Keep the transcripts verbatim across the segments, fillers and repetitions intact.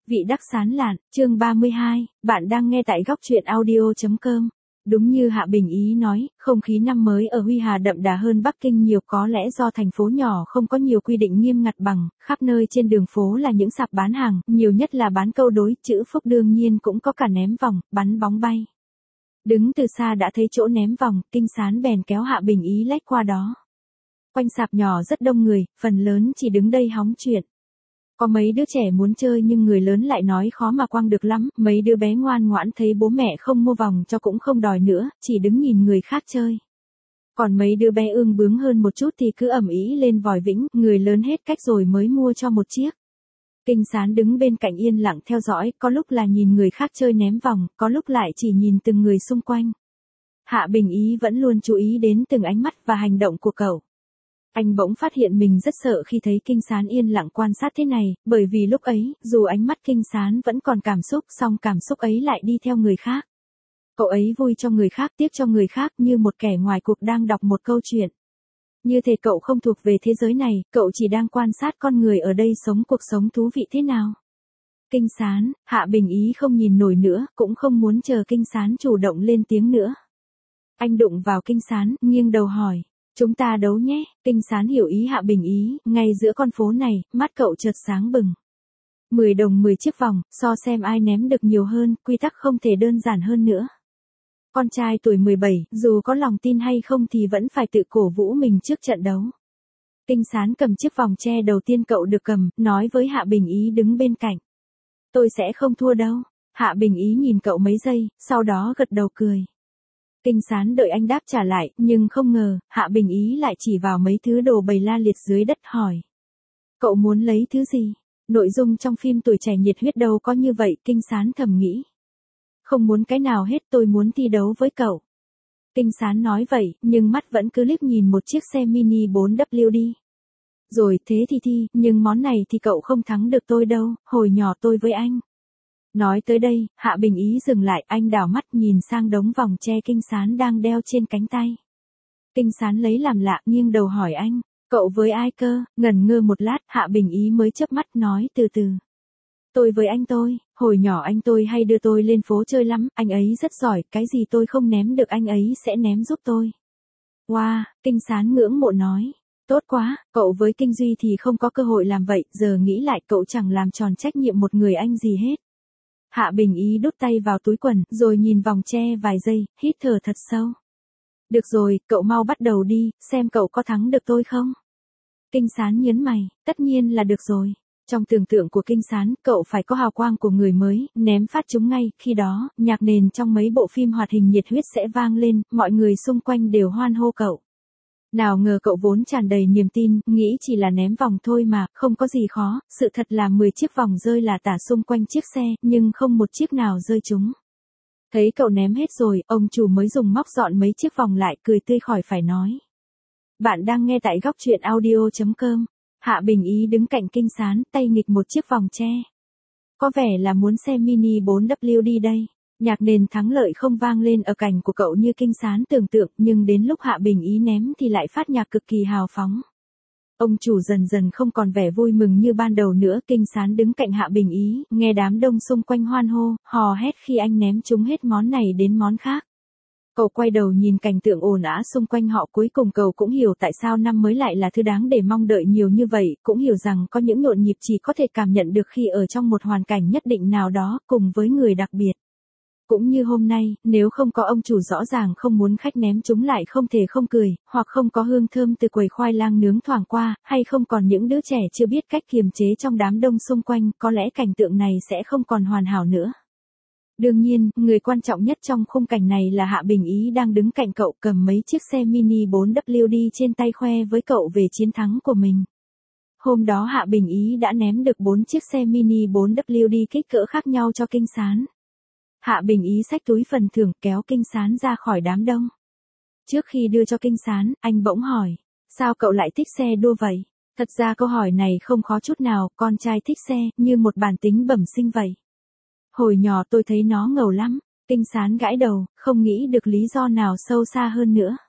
Vị đắc sán lạn, chương ba mươi hai, bạn đang nghe tại góc truyện audio chấm com. Đúng như Hạ Bình Ý nói, không khí năm mới ở Huy Hà đậm đà hơn Bắc Kinh nhiều, có lẽ do thành phố nhỏ không có nhiều quy định nghiêm ngặt bằng, khắp nơi trên đường phố là những sạp bán hàng, nhiều nhất là bán câu đối, chữ phúc đương nhiên cũng có cả ném vòng, bắn bóng bay. Đứng từ xa đã thấy chỗ ném vòng, Kinh Sán bèn kéo Hạ Bình Ý lách qua đó. Quanh sạp nhỏ rất đông người, phần lớn chỉ đứng đây hóng chuyện. Có mấy đứa trẻ muốn chơi nhưng người lớn lại nói khó mà quăng được lắm, mấy đứa bé ngoan ngoãn thấy bố mẹ không mua vòng cho cũng không đòi nữa, chỉ đứng nhìn người khác chơi. Còn mấy đứa bé ương bướng hơn một chút thì cứ ầm ĩ lên vòi vĩnh, người lớn hết cách rồi mới mua cho một chiếc. Kinh Sán đứng bên cạnh yên lặng theo dõi, có lúc là nhìn người khác chơi ném vòng, có lúc lại chỉ nhìn từng người xung quanh. Hạ Bình Ý vẫn luôn chú ý đến từng ánh mắt và hành động của cậu. Anh bỗng phát hiện mình rất sợ khi thấy Kinh Sán yên lặng quan sát thế này, bởi vì lúc ấy, dù ánh mắt Kinh Sán vẫn còn cảm xúc, song cảm xúc ấy lại đi theo người khác. Cậu ấy vui cho người khác, tiếc cho người khác như một kẻ ngoài cuộc đang đọc một câu chuyện. Như thể cậu không thuộc về thế giới này, cậu chỉ đang quan sát con người ở đây sống cuộc sống thú vị thế nào. Kinh Sán, Hạ Bình Ý không nhìn nổi nữa, cũng không muốn chờ Kinh Sán chủ động lên tiếng nữa. Anh đụng vào Kinh Sán, nghiêng đầu hỏi. Chúng ta đấu nhé, Kinh Sán hiểu ý Hạ Bình Ý, ngay giữa con phố này, mắt cậu chợt sáng bừng. mười đồng mười chiếc vòng, so xem ai ném được nhiều hơn, quy tắc không thể đơn giản hơn nữa. Con trai tuổi mười bảy, dù có lòng tin hay không thì vẫn phải tự cổ vũ mình trước trận đấu. Kinh Sán cầm chiếc vòng tre đầu tiên cậu được cầm, nói với Hạ Bình Ý đứng bên cạnh. Tôi sẽ không thua đâu. Hạ Bình Ý nhìn cậu mấy giây, sau đó gật đầu cười. Kinh Sán đợi anh đáp trả lại, nhưng không ngờ, Hạ Bình Ý lại chỉ vào mấy thứ đồ bày la liệt dưới đất hỏi. Cậu muốn lấy thứ gì? Nội dung trong phim Tuổi Trẻ Nhiệt Huyết đâu có như vậy, Kinh Sán thầm nghĩ. Không muốn cái nào hết, tôi muốn thi đấu với cậu. Kinh Sán nói vậy, nhưng mắt vẫn cứ liếc nhìn một chiếc xe mini bốn W D. Rồi thế thì thi, nhưng món này thì cậu không thắng được tôi đâu, hồi nhỏ tôi với anh. Nói tới đây, Hạ Bình Ý dừng lại, anh đảo mắt nhìn sang đống vòng tre Kinh Sán đang đeo trên cánh tay. Kinh Sán lấy làm lạ, nghiêng đầu hỏi anh, cậu với ai cơ? Ngần ngơ một lát, Hạ Bình Ý mới chớp mắt nói từ từ. Tôi với anh tôi, hồi nhỏ anh tôi hay đưa tôi lên phố chơi lắm, anh ấy rất giỏi, cái gì tôi không ném được anh ấy sẽ ném giúp tôi. Wow, Kinh Sán ngưỡng mộ nói. Tốt quá, cậu với Kinh Duy thì không có cơ hội làm vậy, giờ nghĩ lại cậu chẳng làm tròn trách nhiệm một người anh gì hết. Hạ Bình Ý đút tay vào túi quần, rồi nhìn vòng tre vài giây, hít thở thật sâu. Được rồi, cậu mau bắt đầu đi, xem cậu có thắng được tôi không? Kinh Sán nhớn mày, tất nhiên là được rồi. Trong tưởng tượng của Kinh Sán, cậu phải có hào quang của người mới, ném phát chúng ngay, khi đó, nhạc nền trong mấy bộ phim hoạt hình nhiệt huyết sẽ vang lên, mọi người xung quanh đều hoan hô cậu. Nào ngờ cậu vốn tràn đầy niềm tin, nghĩ chỉ là ném vòng thôi mà, không có gì khó, sự thật là mười chiếc vòng rơi là tả xung quanh chiếc xe, nhưng không một chiếc nào rơi trúng. Thấy cậu ném hết rồi, ông chủ mới dùng móc dọn mấy chiếc vòng lại, cười tươi khỏi phải nói. Bạn đang nghe tại góc truyện audio chấm com. Hạ Bình Ý đứng cạnh Kinh Sán, tay nghịch một chiếc vòng tre. Có vẻ là muốn xe mini bốn W D đây. Nhạc nền thắng lợi không vang lên ở cành của cậu như Kinh Sán tưởng tượng, nhưng đến lúc Hạ Bình Ý ném thì lại phát nhạc cực kỳ hào phóng. Ông chủ dần dần không còn vẻ vui mừng như ban đầu nữa, Kinh Sán đứng cạnh Hạ Bình Ý, nghe đám đông xung quanh hoan hô, hò hét khi anh ném trúng hết món này đến món khác. Cậu quay đầu nhìn cảnh tượng ồn ào xung quanh họ, cuối cùng cậu cũng hiểu tại sao năm mới lại là thứ đáng để mong đợi nhiều như vậy, cũng hiểu rằng có những nhộn nhịp chỉ có thể cảm nhận được khi ở trong một hoàn cảnh nhất định nào đó, cùng với người đặc biệt. Cũng như hôm nay, nếu không có ông chủ rõ ràng không muốn khách ném chúng lại không thể không cười, hoặc không có hương thơm từ quầy khoai lang nướng thoảng qua, hay không còn những đứa trẻ chưa biết cách kiềm chế trong đám đông xung quanh, có lẽ cảnh tượng này sẽ không còn hoàn hảo nữa. Đương nhiên, người quan trọng nhất trong khung cảnh này là Hạ Bình Ý đang đứng cạnh cậu cầm mấy chiếc xe mini bốn W D trên tay khoe với cậu về chiến thắng của mình. Hôm đó Hạ Bình Ý đã ném được bốn chiếc xe mini bốn W D kích cỡ khác nhau cho Kinh Sán. Hạ Bình Ý xách túi phần thưởng kéo Kinh Sán ra khỏi đám đông. Trước khi đưa cho Kinh Sán, anh bỗng hỏi, sao cậu lại thích xe đua vậy? Thật ra câu hỏi này không khó chút nào, con trai thích xe, như một bản tính bẩm sinh vậy. Hồi nhỏ tôi thấy nó ngầu lắm. Kinh Sán gãi đầu, không nghĩ được lý do nào sâu xa hơn nữa.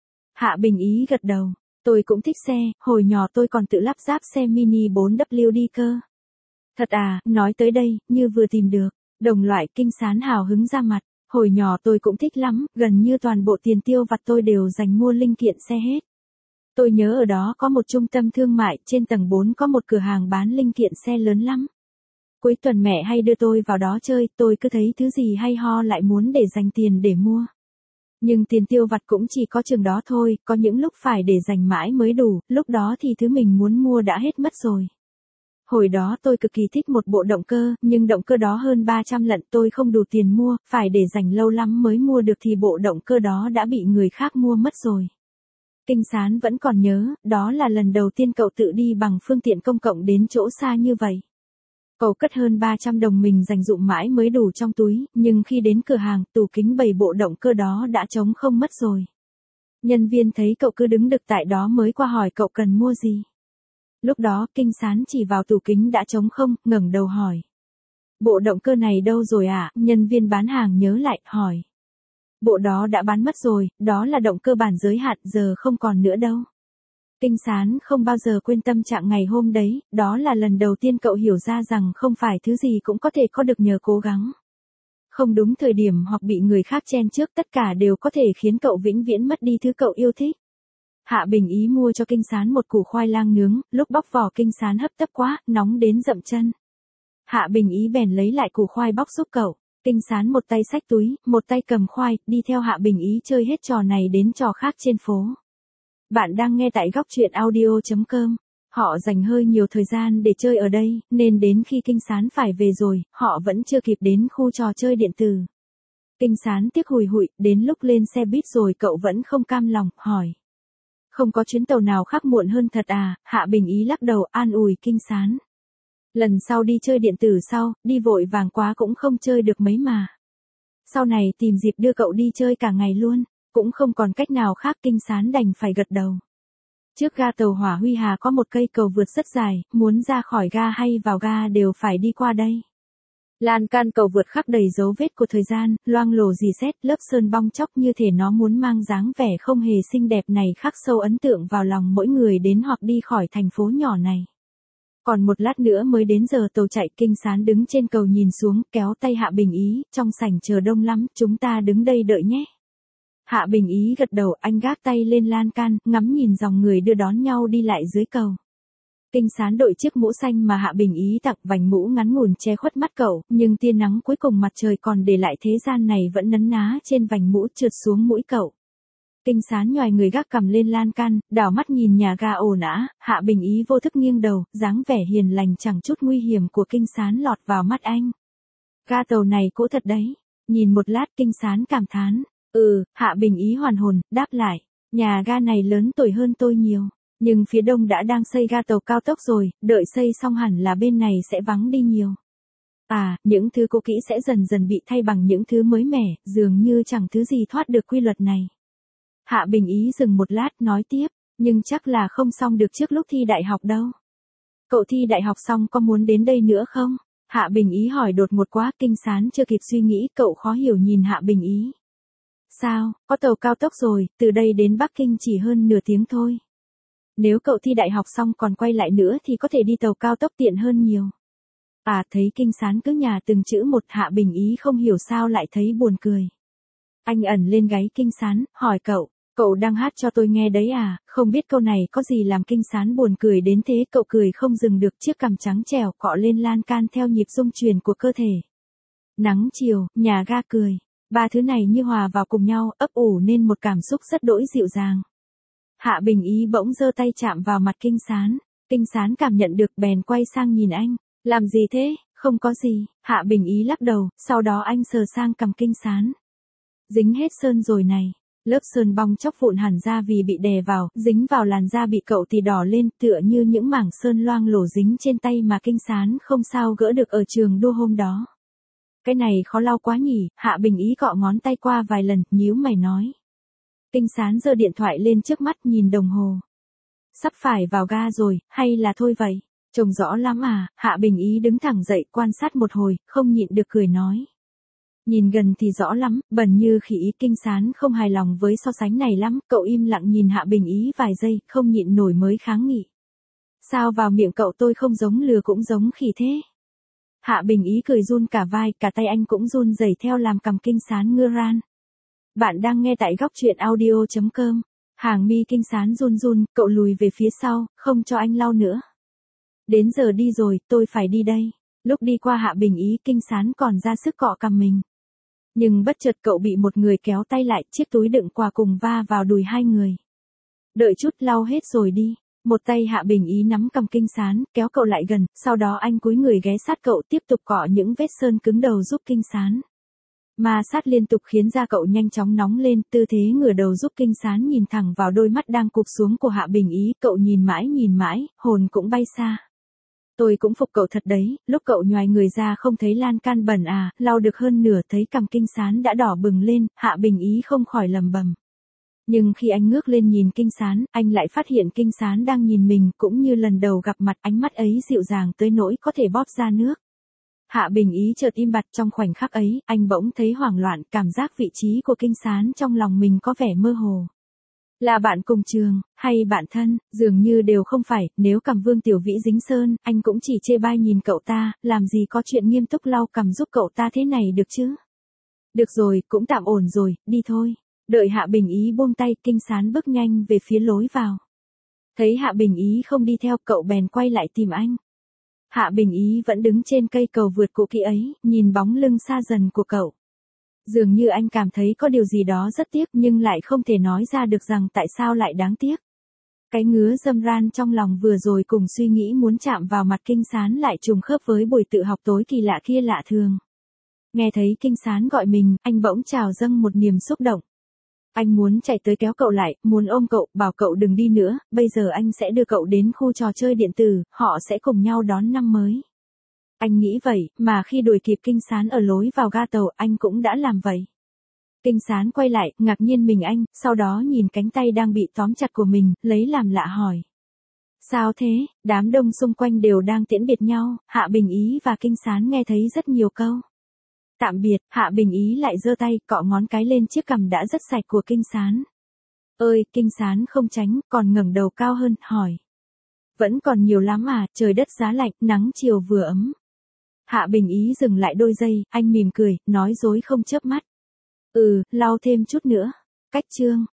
Hạ Bình Ý gật đầu, tôi cũng thích xe, hồi nhỏ tôi còn tự lắp ráp xe mini bốn W D cơ. Thật à, nói tới đây, như vừa tìm được. Đồng loại. Kinh Sán hào hứng ra mặt. Hồi nhỏ tôi cũng thích lắm, gần như toàn bộ tiền tiêu vặt tôi đều dành mua linh kiện xe hết. Tôi nhớ ở đó có một trung tâm thương mại, trên tầng bốn có một cửa hàng bán linh kiện xe lớn lắm. Cuối tuần mẹ hay đưa tôi vào đó chơi, tôi cứ thấy thứ gì hay ho lại muốn để dành tiền để mua. Nhưng tiền tiêu vặt cũng chỉ có chừng đó thôi, có những lúc phải để dành mãi mới đủ, lúc đó thì thứ mình muốn mua đã hết mất rồi. Hồi đó tôi cực kỳ thích một bộ động cơ, nhưng động cơ đó hơn ba trăm lận tôi không đủ tiền mua, phải để dành lâu lắm mới mua được thì bộ động cơ đó đã bị người khác mua mất rồi. Kinh Sán vẫn còn nhớ, đó là lần đầu tiên cậu tự đi bằng phương tiện công cộng đến chỗ xa như vậy. Cậu cất hơn ba trăm đồng mình dành dụm mãi mới đủ trong túi, nhưng khi đến cửa hàng, tủ kính bày bộ động cơ đó đã trống không mất rồi. Nhân viên thấy cậu cứ đứng đực tại đó mới qua hỏi cậu cần mua gì. Lúc đó, Kinh Sán chỉ vào tủ kính đã trống không, ngẩng đầu hỏi. Bộ động cơ này đâu rồi ạ? À? Nhân viên bán hàng nhớ lại, hỏi. Bộ đó đã bán mất rồi, đó là động cơ bản giới hạn, giờ không còn nữa đâu. Kinh Sán không bao giờ quên tâm trạng ngày hôm đấy, đó là lần đầu tiên cậu hiểu ra rằng không phải thứ gì cũng có thể có được nhờ cố gắng. Không đúng thời điểm hoặc bị người khác chen trước, tất cả đều có thể khiến cậu vĩnh viễn mất đi thứ cậu yêu thích. Hạ Bình Ý mua cho Kinh Sán một củ khoai lang nướng, lúc bóc vỏ Kinh Sán hấp tấp quá, nóng đến dậm chân. Hạ Bình Ý bèn lấy lại củ khoai bóc giúp cậu. Kinh Sán một tay xách túi, một tay cầm khoai, đi theo Hạ Bình Ý chơi hết trò này đến trò khác trên phố. Bạn đang nghe tại góc truyện audio chấm com. Họ dành hơi nhiều thời gian để chơi ở đây, nên đến khi Kinh Sán phải về rồi, họ vẫn chưa kịp đến khu trò chơi điện tử. Kinh Sán tiếc hùi hụi, đến lúc lên xe buýt rồi cậu vẫn không cam lòng, hỏi. Không có chuyến tàu nào khác muộn hơn thật à? Hạ Bình Ý lắc đầu an ủi Kinh Sán. Lần sau đi chơi điện tử sau, đi vội vàng quá cũng không chơi được mấy mà. Sau này tìm dịp đưa cậu đi chơi cả ngày luôn, cũng không còn cách nào khác. Kinh Sán đành phải gật đầu. Trước ga tàu hỏa Huy Hà có một cây cầu vượt rất dài, muốn ra khỏi ga hay vào ga đều phải đi qua đây. Lan can cầu vượt khắc đầy dấu vết của thời gian, loang lổ rỉ sét, lớp sơn bong chóc như thể nó muốn mang dáng vẻ không hề xinh đẹp này khắc sâu ấn tượng vào lòng mỗi người đến hoặc đi khỏi thành phố nhỏ này. Còn một lát nữa mới đến giờ tàu chạy. Kinh Sán đứng trên cầu nhìn xuống, kéo tay Hạ Bình Ý, trong sảnh chờ đông lắm, chúng ta đứng đây đợi nhé. Hạ Bình Ý gật đầu, anh gác tay lên lan can, ngắm nhìn dòng người đưa đón nhau đi lại dưới cầu. Kinh Sán đội chiếc mũ xanh mà Hạ Bình Ý tặng, vành mũ ngắn ngủn che khuất mắt cậu, nhưng tia nắng cuối cùng mặt trời còn để lại thế gian này vẫn nấn ná trên vành mũ trượt xuống mũi cậu. Kinh Sán nhoài người gác cầm lên lan can, đảo mắt nhìn nhà ga ồn ào. Hạ Bình Ý vô thức nghiêng đầu, dáng vẻ hiền lành chẳng chút nguy hiểm của Kinh Sán lọt vào mắt anh. Ga tàu này cũ thật đấy. Nhìn một lát Kinh Sán cảm thán. Ừ, Hạ Bình Ý hoàn hồn, đáp lại. Nhà ga này lớn tuổi hơn tôi nhiều. Nhưng phía đông đã đang xây ga tàu cao tốc rồi, đợi xây xong hẳn là bên này sẽ vắng đi nhiều. À, những thứ cũ kỹ sẽ dần dần bị thay bằng những thứ mới mẻ, dường như chẳng thứ gì thoát được quy luật này. Hạ Bình Ý dừng một lát nói tiếp, nhưng chắc là không xong được trước lúc thi đại học đâu. Cậu thi đại học xong có muốn đến đây nữa không? Hạ Bình Ý hỏi đột ngột quá. Kinh Sán chưa kịp suy nghĩ, cậu khó hiểu nhìn Hạ Bình Ý. Sao, có tàu cao tốc rồi, từ đây đến Bắc Kinh chỉ hơn nửa tiếng thôi. Nếu cậu thi đại học xong còn quay lại nữa thì có thể đi tàu cao tốc tiện hơn nhiều. À, thấy Kinh Sán cứ nhả từng chữ một, Hạ Bình Ý không hiểu sao lại thấy buồn cười. Anh ẩn lên gáy Kinh Sán, hỏi cậu, cậu đang hát cho tôi nghe đấy à? Không biết câu này có gì làm Kinh Sán buồn cười đến thế, cậu cười không dừng được, chiếc cằm trắng trẻo cọ lên lan can theo nhịp rung chuyển của cơ thể. Nắng chiều, nhà ga cười, ba thứ này như hòa vào cùng nhau, ấp ủ nên một cảm xúc rất đỗi dịu dàng. Hạ Bình Ý bỗng giơ tay chạm vào mặt Kinh Sán. Kinh Sán cảm nhận được bèn quay sang nhìn anh. Làm gì thế? Không có gì. Hạ Bình Ý lắc đầu, sau đó anh sờ sang cằm Kinh Sán. Dính hết sơn rồi này. Lớp sơn bong chóc vụn hẳn ra vì bị đè vào, dính vào làn da bị cậu thì đỏ lên, tựa như những mảng sơn loang lổ dính trên tay mà Kinh Sán không sao gỡ được ở trường đua hôm đó. Cái này khó lau quá nhỉ? Hạ Bình Ý cọ ngón tay qua vài lần, nhíu mày nói. Kinh Sán giơ điện thoại lên trước mắt nhìn đồng hồ. Sắp phải vào ga rồi, hay là thôi vậy? Trông rõ lắm à? Hạ Bình Ý đứng thẳng dậy quan sát một hồi, không nhịn được cười nói. Nhìn gần thì rõ lắm, bần như khỉ. Ý. Kinh Sán không hài lòng với so sánh này lắm, cậu im lặng nhìn Hạ Bình Ý vài giây, không nhịn nổi mới kháng nghị. Sao vào miệng cậu tôi không giống lừa cũng giống khỉ thế? Hạ Bình Ý cười run cả vai, cả tay anh cũng run rẩy theo làm cằm Kinh Sán ngưa ran. Bạn đang nghe tại góc truyện audio.com. Hàng mi Kinh Sán run run, cậu lùi về phía sau, không cho anh lau nữa. Đến giờ đi rồi, tôi phải đi đây. Lúc đi qua Hạ Bình Ý, Kinh Sán còn ra sức cọ cằm mình. Nhưng bất chợt cậu bị một người kéo tay lại, chiếc túi đựng quà cùng va vào đùi hai người. Đợi chút, lau hết rồi đi. Một tay Hạ Bình Ý nắm cầm Kinh Sán, kéo cậu lại gần, sau đó anh cúi người ghé sát cậu tiếp tục cọ những vết sơn cứng đầu giúp Kinh Sán. Ma sát liên tục khiến da cậu nhanh chóng nóng lên, tư thế ngửa đầu giúp Kinh Sán nhìn thẳng vào đôi mắt đang cụp xuống của Hạ Bình Ý, cậu nhìn mãi nhìn mãi, hồn cũng bay xa. Tôi cũng phục cậu thật đấy, lúc cậu nhoài người ra không thấy lan can bẩn à, lau được hơn nửa thấy cằm Kinh Sán đã đỏ bừng lên, Hạ Bình Ý không khỏi lầm bầm. Nhưng khi anh ngước lên nhìn Kinh Sán, anh lại phát hiện Kinh Sán đang nhìn mình, cũng như lần đầu gặp mặt, ánh mắt ấy dịu dàng tới nỗi có thể bóp ra nước. Hạ Bình Ý chợt im bặt, trong khoảnh khắc ấy, anh bỗng thấy hoảng loạn, cảm giác vị trí của Kinh Sán trong lòng mình có vẻ mơ hồ. Là bạn cùng trường, hay bạn thân, dường như đều không phải, nếu cằm Vương Tiểu Vĩ dính sơn, anh cũng chỉ chê bai nhìn cậu ta, làm gì có chuyện nghiêm túc lau cằm giúp cậu ta thế này được chứ. Được rồi, cũng tạm ổn rồi, đi thôi. Đợi Hạ Bình Ý buông tay, Kinh Sán bước nhanh về phía lối vào. Thấy Hạ Bình Ý không đi theo, cậu bèn quay lại tìm anh. Hạ Bình Ý vẫn đứng trên cây cầu vượt cũ kỹ ấy, nhìn bóng lưng xa dần của cậu. Dường như anh cảm thấy có điều gì đó rất tiếc nhưng lại không thể nói ra được rằng tại sao lại đáng tiếc. Cái ngứa dâm ran trong lòng vừa rồi cùng suy nghĩ muốn chạm vào mặt Kinh Sán lại trùng khớp với buổi tự học tối kỳ lạ kia lạ thường. Nghe thấy Kinh Sán gọi mình, anh bỗng trào dâng một niềm xúc động. Anh muốn chạy tới kéo cậu lại, muốn ôm cậu, bảo cậu đừng đi nữa, bây giờ anh sẽ đưa cậu đến khu trò chơi điện tử, họ sẽ cùng nhau đón năm mới. Anh nghĩ vậy, mà khi đuổi kịp Kinh Sán ở lối vào ga tàu, anh cũng đã làm vậy. Kinh Sán quay lại, ngạc nhiên mình anh, sau đó nhìn cánh tay đang bị tóm chặt của mình, lấy làm lạ hỏi. Sao thế? Đám đông xung quanh đều đang tiễn biệt nhau, Hạ Bình Ý và Kinh Sán nghe thấy rất nhiều câu. Tạm biệt, Hạ Bình Ý lại giơ tay, cọ ngón cái lên chiếc cằm đã rất sạch của Kinh Sán. Ơi, Kinh Sán không tránh, còn ngẩng đầu cao hơn, hỏi. Vẫn còn nhiều lắm à, trời đất giá lạnh, nắng chiều vừa ấm. Hạ Bình Ý dừng lại đôi giây, anh mỉm cười, nói dối không chớp mắt. Ừ, lau thêm chút nữa. Cách chương.